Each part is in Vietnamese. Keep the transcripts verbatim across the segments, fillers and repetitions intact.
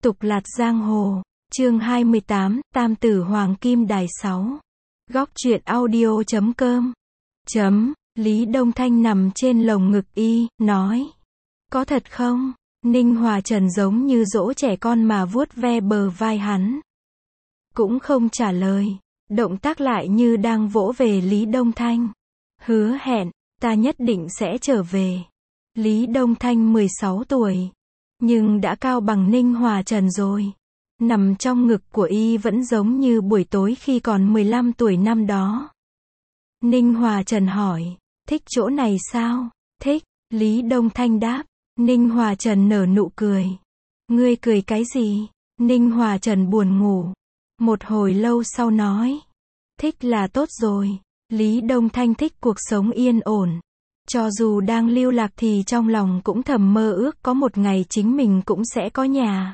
Tục lạt giang hồ, chương hai mươi tám, Tam tử Hoàng Kim Đài sáu. Góc truyện audio chấm com. Chấm, Lý Đông Thanh nằm trên lồng ngực y, nói. Có thật không? Ninh Hòa Trần giống như dỗ trẻ con mà vuốt ve bờ vai hắn. Cũng không trả lời, động tác lại như đang vỗ về Lý Đông Thanh. Hứa hẹn, ta nhất định sẽ trở về. Lý Đông Thanh mười sáu tuổi, nhưng đã cao bằng Ninh Hòa Trần rồi. Nằm trong ngực của y vẫn giống như buổi tối khi còn mười lăm tuổi năm đó. Ninh Hòa Trần hỏi, thích chỗ này sao? Thích, Lý Đông Thanh đáp. Ninh Hòa Trần nở nụ cười. Ngươi cười cái gì? Ninh Hòa Trần buồn ngủ. Một hồi lâu sau nói, thích là tốt rồi. Lý Đông Thanh thích cuộc sống yên ổn. Cho dù đang lưu lạc thì trong lòng cũng thầm mơ ước có một ngày chính mình cũng sẽ có nhà.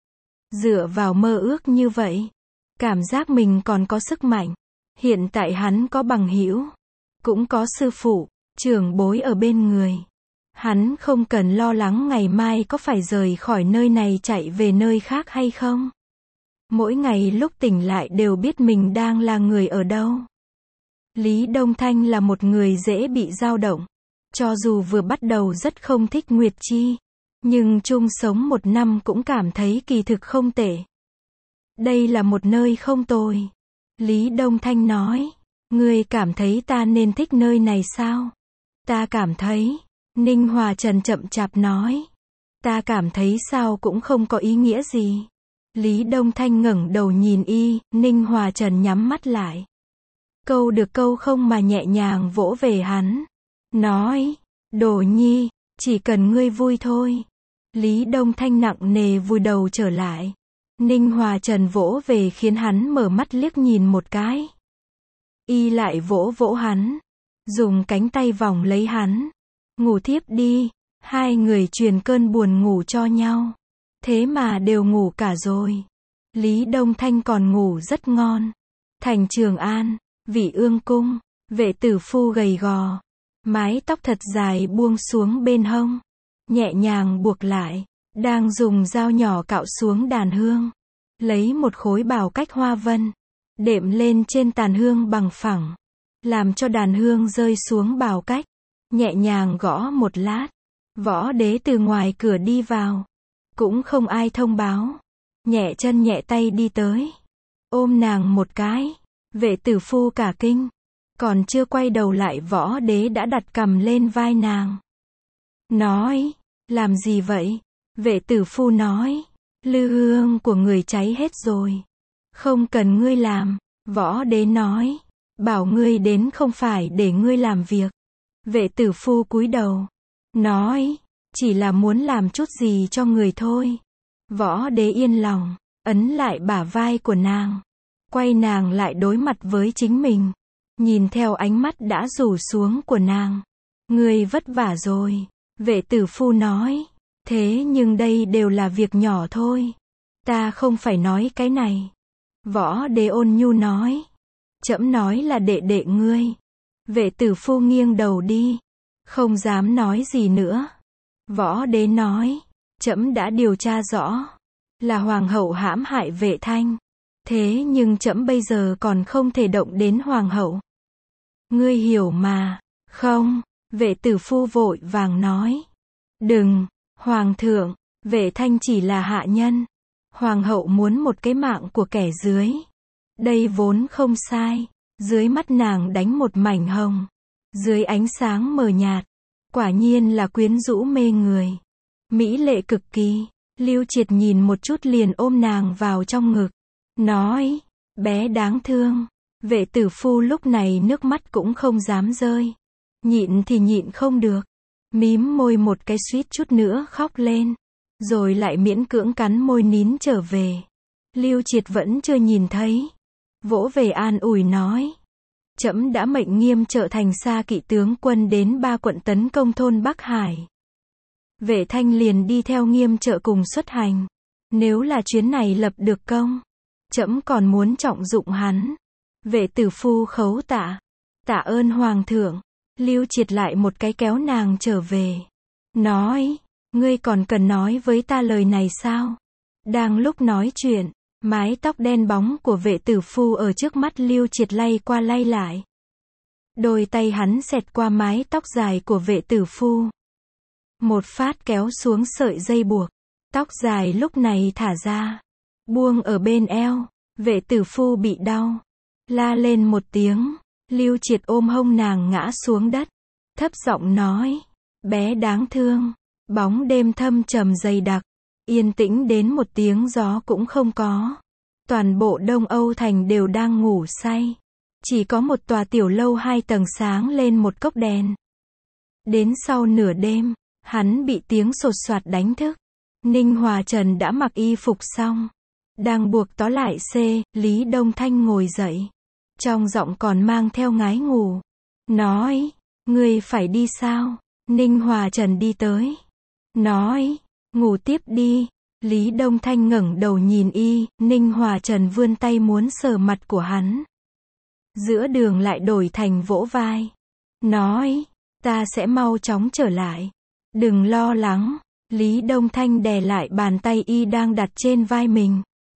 Dựa vào mơ ước như vậy, cảm giác mình còn có sức mạnh. Hiện tại hắn có bằng hữu, cũng có sư phụ, trưởng bối ở bên người. Hắn không cần lo lắng ngày mai có phải rời khỏi nơi này chạy về nơi khác hay không. Mỗi ngày lúc tỉnh lại đều biết mình đang là người ở đâu. Lý Đông Thanh là một người dễ bị dao động. Cho dù vừa bắt đầu rất không thích Nguyệt Chi, nhưng chung sống một năm cũng cảm thấy kỳ thực không tệ. Đây là một nơi không tồi. Lý Đông Thanh nói, ngươi cảm thấy ta nên thích nơi này sao? Ta cảm thấy. Ninh Hòa Trần chậm chạp nói, ta cảm thấy sao cũng không có ý nghĩa gì. Lý Đông Thanh ngẩng đầu nhìn y, Ninh Hòa Trần nhắm mắt lại. Câu được câu không mà nhẹ nhàng vỗ về hắn. Nói, Đồ Nhi, chỉ cần ngươi vui thôi. Lý Đông Thanh nặng nề vùi đầu trở lại. Ninh Hòa Trần vỗ về khiến hắn mở mắt liếc nhìn một cái. Y lại vỗ vỗ hắn, dùng cánh tay vòng lấy hắn. Ngủ thiếp đi, hai người truyền cơn buồn ngủ cho nhau. Thế mà đều ngủ cả rồi. Lý Đông Thanh còn ngủ rất ngon. Thành Trường An, Vị Ương Cung, vệ tử phu gầy gò. Mái tóc thật dài buông xuống bên hông, nhẹ nhàng buộc lại, đang dùng dao nhỏ cạo xuống đàn hương. Lấy một khối bào cách hoa vân, đệm lên trên tàn hương bằng phẳng, làm cho đàn hương rơi xuống bào cách, nhẹ nhàng gõ một lát. Võ Đế từ ngoài cửa đi vào, cũng không ai thông báo, nhẹ chân nhẹ tay đi tới, ôm nàng một cái. Vệ tử phu cả kinh. Còn chưa quay đầu lại Võ Đế đã đặt cằm lên vai nàng. Nói, làm gì vậy? Vệ tử phu nói, lư hương của người cháy hết rồi. Không cần ngươi làm. Võ Đế nói, bảo ngươi đến không phải để ngươi làm việc. Vệ tử phu cúi đầu. Nói, chỉ là muốn làm chút gì cho người thôi. Võ Đế yên lòng, ấn lại bả vai của nàng. Quay nàng lại đối mặt với chính mình. Nhìn theo ánh mắt đã rủ xuống của nàng. Ngươi vất vả rồi. Vệ tử phu nói. Thế nhưng đây đều là việc nhỏ thôi. Ta không phải nói cái này. Võ Đế ôn nhu nói. Trẫm nói là đệ đệ ngươi. Vệ tử phu nghiêng đầu đi. Không dám nói gì nữa. Võ Đế nói. Trẫm đã điều tra rõ. Là hoàng hậu hãm hại Vệ Thanh. Thế nhưng trẫm bây giờ còn không thể động đến hoàng hậu. Ngươi hiểu mà. Không, vệ tử phu vội vàng nói. Đừng, hoàng thượng, Vệ Thanh chỉ là hạ nhân. Hoàng hậu muốn một cái mạng của kẻ dưới. Đây vốn không sai. Dưới mắt nàng đánh một mảnh hồng. Dưới ánh sáng mờ nhạt. Quả nhiên là quyến rũ mê người. Mỹ lệ cực kỳ. Lưu Triệt nhìn một chút liền ôm nàng vào trong ngực. Nói, bé đáng thương. Vệ tử phu lúc này nước mắt cũng không dám rơi. Nhịn thì nhịn không được. Mím môi một cái suýt chút nữa khóc lên. Rồi lại miễn cưỡng cắn môi nín trở về. Lưu Triệt vẫn chưa nhìn thấy. Vỗ về an ủi nói. Trẫm đã mệnh Nghiêm Trợ thành xa kỵ tướng quân đến ba quận tấn công thôn Bắc Hải. Vệ Thanh liền đi theo Nghiêm Trợ cùng xuất hành. Nếu là chuyến này lập được công, trẫm còn muốn trọng dụng hắn. Vệ tử phu khấu tạ. Tạ ơn hoàng thượng. Lưu Triệt lại một cái kéo nàng trở về. Nói, ngươi còn cần nói với ta lời này sao? Đang lúc nói chuyện, mái tóc đen bóng của Vệ Tử Phu ở trước mắt Lưu Triệt lay qua lay lại. Đôi tay hắn xẹt qua mái tóc dài của Vệ Tử Phu. Một phát kéo xuống sợi dây buộc. Tóc dài lúc này thả ra. Buông ở bên eo. Vệ Tử Phu bị đau. La lên một tiếng. Lưu Triệt ôm hông nàng ngã xuống đất. Thấp giọng nói. Bé đáng thương. Bóng đêm thâm trầm dày đặc. Yên tĩnh đến một tiếng gió cũng không có. Toàn bộ Đông Âu thành đều đang ngủ say. Chỉ có một tòa tiểu lâu hai tầng sáng lên một cốc đèn. Đến sau nửa đêm, hắn bị tiếng sột soạt đánh thức. Ninh Hòa Trần đã mặc y phục xong. Đang buộc tó lại xê, Lý Đông Thanh ngồi dậy. Trong giọng còn mang theo ngái ngủ. Nói, ngươi phải đi sao? Ninh Hòa Trần đi tới. Nói, ngủ tiếp đi. Lý Đông Thanh ngẩng đầu nhìn y, Ninh Hòa Trần vươn tay muốn sờ mặt của hắn. Giữa đường lại đổi thành vỗ vai. Nói, ta sẽ mau chóng trở lại. Đừng lo lắng. Lý Đông Thanh đè lại bàn tay y đang đặt trên vai mình.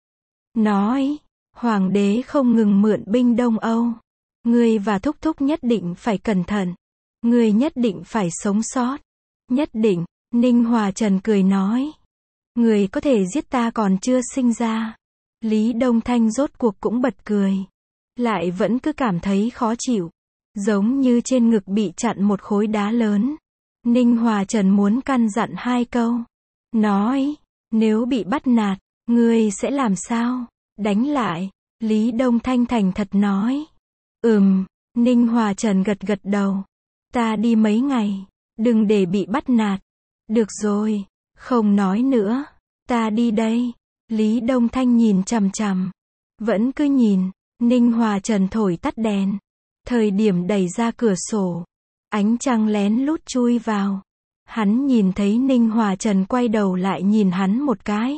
Nói, Hoàng đế không ngừng mượn binh Đông Âu. Ngươi và Thúc Thúc nhất định phải cẩn thận. Ngươi nhất định phải sống sót. Nhất định, Ninh Hòa Trần cười nói. Ngươi có thể giết ta còn chưa sinh ra. Lý Đông Thanh rốt cuộc cũng bật cười. Lại vẫn cứ cảm thấy khó chịu. Giống như trên ngực bị chặn một khối đá lớn. Ninh Hòa Trần muốn căn dặn hai câu. Nói, nếu bị bắt nạt, ngươi sẽ làm sao? Đánh lại. Lý Đông Thanh thành thật nói. Ừm, Ninh Hòa Trần gật gật đầu. Ta đi mấy ngày, đừng để bị bắt nạt. Được rồi, không nói nữa. Ta đi đây. Lý Đông Thanh nhìn chằm chằm. Vẫn cứ nhìn. Ninh Hòa Trần thổi tắt đèn. Thời điểm đẩy ra cửa sổ. Ánh trăng lén lút chui vào. Hắn nhìn thấy Ninh Hòa Trần quay đầu lại nhìn hắn một cái.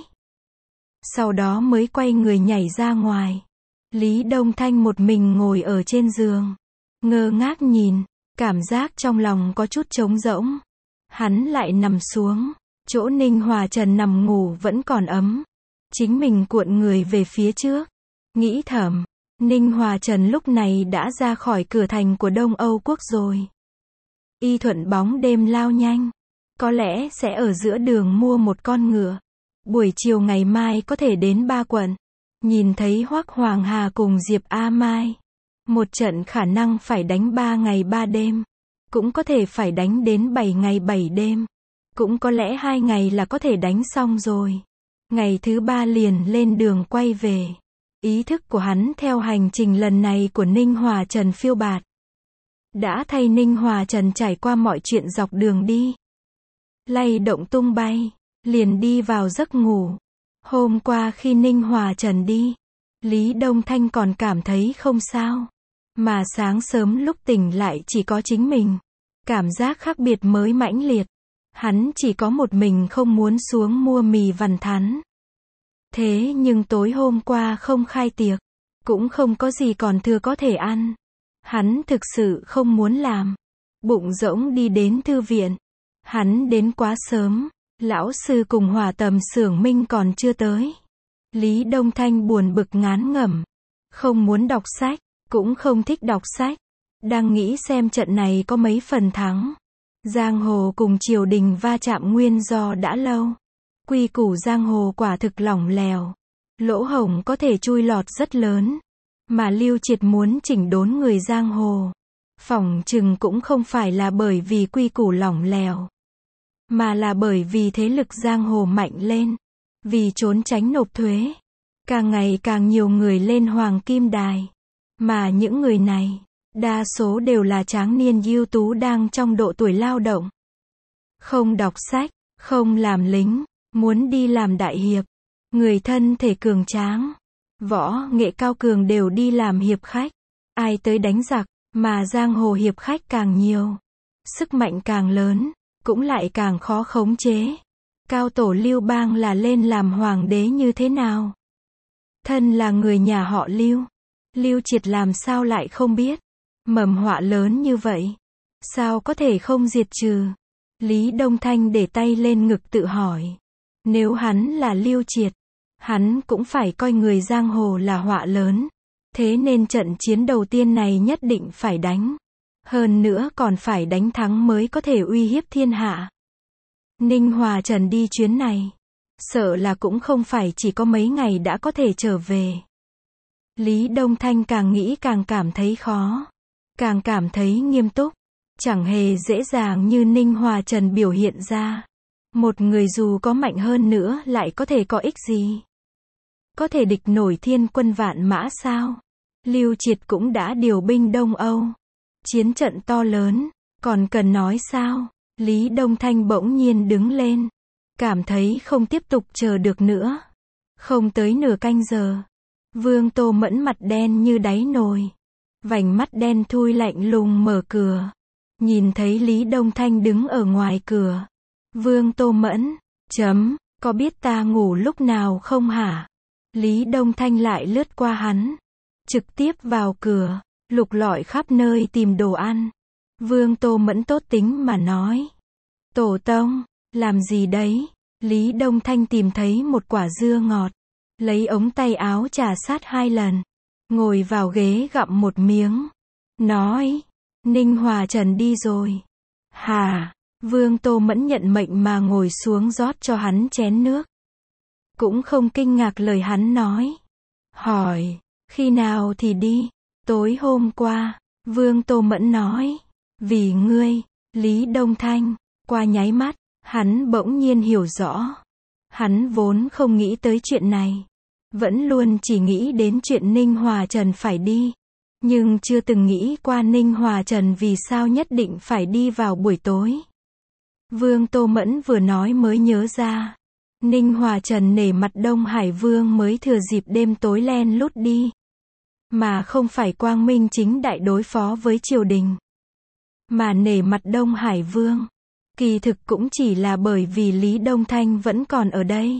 Sau đó mới quay người nhảy ra ngoài. Lý Đông Thanh một mình ngồi ở trên giường. Ngơ ngác nhìn. Cảm giác trong lòng có chút trống rỗng. Hắn lại nằm xuống. Chỗ Ninh Hòa Trần nằm ngủ vẫn còn ấm. Chính mình cuộn người về phía trước. Nghĩ thầm. Ninh Hòa Trần lúc này đã ra khỏi cửa thành của Đông Âu quốc rồi. Y thuận bóng đêm lao nhanh. Có lẽ sẽ ở giữa đường mua một con ngựa. Buổi chiều ngày mai có thể đến Ba Quận. Nhìn thấy Hoắc Hoàng Hà cùng Diệp A Mai. Một trận khả năng phải đánh ba ngày ba đêm. Cũng có thể phải đánh đến bảy ngày bảy đêm. Cũng có lẽ hai ngày là có thể đánh xong rồi. Ngày thứ ba liền lên đường quay về. Ý thức của hắn theo hành trình lần này của Ninh Hòa Trần phiêu bạt. Đã thay Ninh Hòa Trần trải qua mọi chuyện dọc đường đi. Lay động tung bay. Liền đi vào giấc ngủ. Hôm qua khi Ninh Hòa Trần đi. Lý Đông Thanh còn cảm thấy không sao. Mà sáng sớm lúc tỉnh lại chỉ có chính mình. Cảm giác khác biệt mới mãnh liệt. Hắn chỉ có một mình không muốn xuống mua mì vằn thắn. Thế nhưng tối hôm qua không khai tiệc. Cũng không có gì còn thừa có thể ăn. Hắn thực sự không muốn làm. Bụng rỗng đi đến thư viện. Hắn đến quá sớm. Lão sư cùng Hòa Tầm Xưởng Minh còn chưa tới. Lý Đông Thanh buồn bực ngán ngẩm. Không muốn đọc sách. Cũng không thích đọc sách. Đang nghĩ xem trận này có mấy phần thắng. Giang hồ cùng triều đình va chạm nguyên do đã lâu. Quy củ giang hồ quả thực lỏng lẻo. Lỗ hổng có thể chui lọt rất lớn. Mà Lưu Triệt muốn chỉnh đốn người giang hồ. Phỏng chừng cũng không phải là bởi vì quy củ lỏng lẻo. Mà là bởi vì thế lực giang hồ mạnh lên. Vì trốn tránh nộp thuế. Càng ngày càng nhiều người lên Hoàng Kim Đài. Mà những người này, đa số đều là tráng niên ưu tú đang trong độ tuổi lao động. Không đọc sách, không làm lính, muốn đi làm đại hiệp. Người thân thể cường tráng, võ nghệ cao cường đều đi làm hiệp khách. Ai tới đánh giặc, mà giang hồ hiệp khách càng nhiều. Sức mạnh càng lớn, cũng lại càng khó khống chế. Cao tổ Lưu Bang là lên làm hoàng đế như thế nào? Thân là người nhà họ Lưu. Lưu Triệt làm sao lại không biết? Mầm họa lớn như vậy. Sao có thể không diệt trừ? Lý Đông Thanh để tay lên ngực tự hỏi. Nếu hắn là Lưu Triệt, Hắn cũng phải coi người giang hồ là họa lớn. Thế nên trận chiến đầu tiên này nhất định phải đánh. Hơn nữa còn phải đánh thắng mới có thể uy hiếp thiên hạ. Ninh Hòa Trần đi chuyến này, sợ là cũng không phải chỉ có mấy ngày đã có thể trở về. Lý Đông Thanh càng nghĩ càng cảm thấy khó, càng cảm thấy nghiêm túc. Chẳng hề dễ dàng như Ninh Hòa Trần biểu hiện ra. Một người dù có mạnh hơn nữa lại có thể có ích gì? Có thể địch nổi thiên quân vạn mã sao? Lưu Triệt cũng đã điều binh Đông Âu. Chiến trận to lớn, còn cần nói sao? Lý Đông Thanh bỗng nhiên đứng lên. Cảm thấy không tiếp tục chờ được nữa. Không tới nửa canh giờ. Vương Tô Mẫn mặt đen như đáy nồi. Vành mắt đen thui lạnh lùng mở cửa. Nhìn thấy Lý Đông Thanh đứng ở ngoài cửa. Vương Tô Mẫn, chấm, có biết ta ngủ lúc nào không hả? Lý Đông Thanh lại lướt qua hắn. Trực tiếp vào cửa, lục lọi khắp nơi tìm đồ ăn. Vương Tô Mẫn tốt tính mà nói. Tổ tông, làm gì đấy? Lý Đông Thanh tìm thấy một quả dưa ngọt. Lấy ống tay áo trà sát hai lần. Ngồi vào ghế gặm một miếng. Nói, Ninh Hòa Trần đi rồi. Hà, Vương Tô Mẫn nhận mệnh mà ngồi xuống rót cho hắn chén nước. Cũng không kinh ngạc lời hắn nói. Hỏi, khi nào thì đi? Tối hôm qua, Vương Tô Mẫn nói. Vì ngươi, Lý Đông Thanh, qua nháy mắt, hắn bỗng nhiên hiểu rõ. Hắn vốn không nghĩ tới chuyện này. Vẫn luôn chỉ nghĩ đến chuyện Ninh Hòa Trần phải đi. Nhưng chưa từng nghĩ qua Ninh Hòa Trần vì sao nhất định phải đi vào buổi tối. Vương Tô Mẫn vừa nói mới nhớ ra. Ninh Hòa Trần nể mặt Đông Hải Vương mới thừa dịp đêm tối len lút đi. Mà không phải quang minh chính đại đối phó với triều đình. Mà nể mặt Đông Hải Vương. Kỳ thực cũng chỉ là bởi vì Lý Đông Thanh vẫn còn ở đây.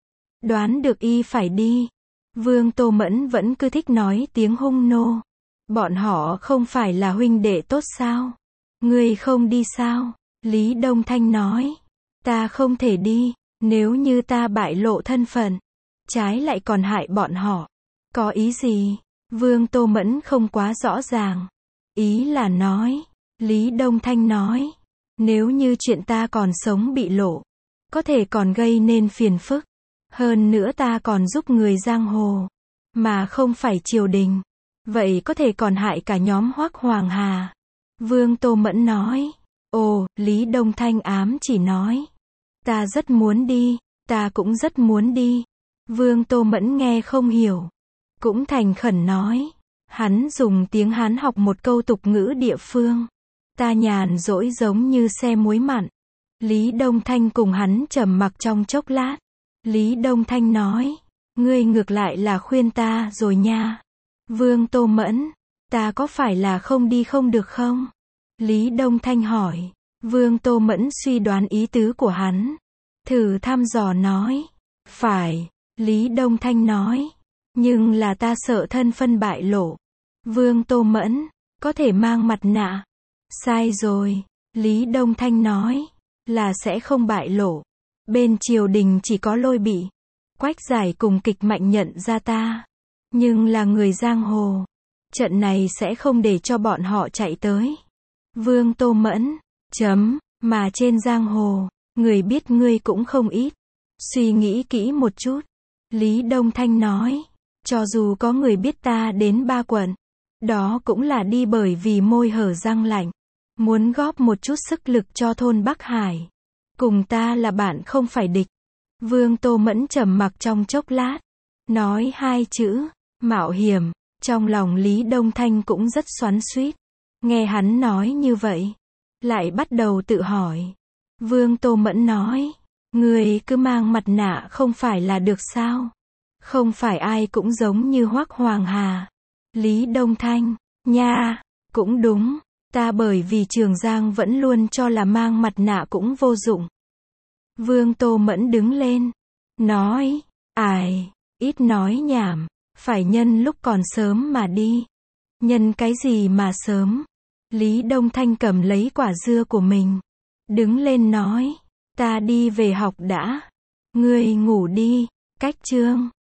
Đoán được y phải đi. Vương Tô Mẫn vẫn cứ thích nói tiếng hung nô. Bọn họ không phải là huynh đệ tốt sao? Ngươi không đi sao? Lý Đông Thanh nói. Ta không thể đi, nếu như ta bại lộ thân phận. Trái lại còn hại bọn họ. Có ý gì? Vương Tô Mẫn không quá rõ ràng. Ý là nói. Lý Đông Thanh nói. Nếu như chuyện ta còn sống bị lộ. Có thể còn gây nên phiền phức. Hơn nữa ta còn giúp người giang hồ. Mà không phải triều đình. Vậy có thể còn hại cả nhóm Hoắc Hoàng Hà. Vương Tô Mẫn nói. Ồ, Lý Đông Thanh ám chỉ nói. Ta rất muốn đi, ta cũng rất muốn đi. Vương Tô Mẫn nghe không hiểu. Cũng thành khẩn nói. Hắn dùng tiếng Hán học một câu tục ngữ địa phương. Ta nhàn rỗi giống như xe muối mặn. Lý Đông Thanh cùng hắn trầm mặc trong chốc lát. Lý Đông Thanh nói. Ngươi ngược lại là khuyên ta rồi nha. Vương Tô Mẫn. Ta có phải là không đi không được không? Lý Đông Thanh hỏi. Vương Tô Mẫn suy đoán ý tứ của hắn. Thử thăm dò nói. Phải. Lý Đông Thanh nói. Nhưng là ta sợ thân phân bại lộ. Vương Tô Mẫn. Có thể mang mặt nạ. Sai rồi. Lý Đông Thanh nói. Là sẽ không bại lộ. Bên triều đình chỉ có Lôi Bị, Quách Giải cùng Kịch Mạnh nhận ra ta. Nhưng là người giang hồ. Trận này sẽ không để cho bọn họ chạy tới. Vương Tô Mẫn. Chấm. Mà trên giang hồ, người biết ngươi cũng không ít. Suy nghĩ kỹ một chút. Lý Đông Thanh nói. Cho dù có người biết ta đến ba quận. Đó cũng là đi bởi vì môi hở răng lạnh. Muốn góp một chút sức lực cho thôn Bắc Hải. Cùng ta là bạn không phải địch. Vương Tô Mẫn trầm mặc trong chốc lát. Nói hai chữ. Mạo hiểm. Trong lòng Lý Đông Thanh cũng rất xoắn xuýt. Nghe hắn nói như vậy. Lại bắt đầu tự hỏi. Vương Tô Mẫn nói. Người cứ mang mặt nạ không phải là được sao? Không phải ai cũng giống như Hoắc Hoàng Hà. Lý Đông Thanh. Nha. Cũng đúng. Ta bởi vì Trường Giang vẫn luôn cho là mang mặt nạ cũng vô dụng. Vương Tô Mẫn đứng lên. Nói. Ai. Ít nói nhảm. Phải nhân lúc còn sớm mà đi. Nhân cái gì mà sớm? Lý Đông Thanh cầm lấy quả dưa của mình. Đứng lên nói. Ta đi về học đã. Ngươi ngủ đi. Cách chương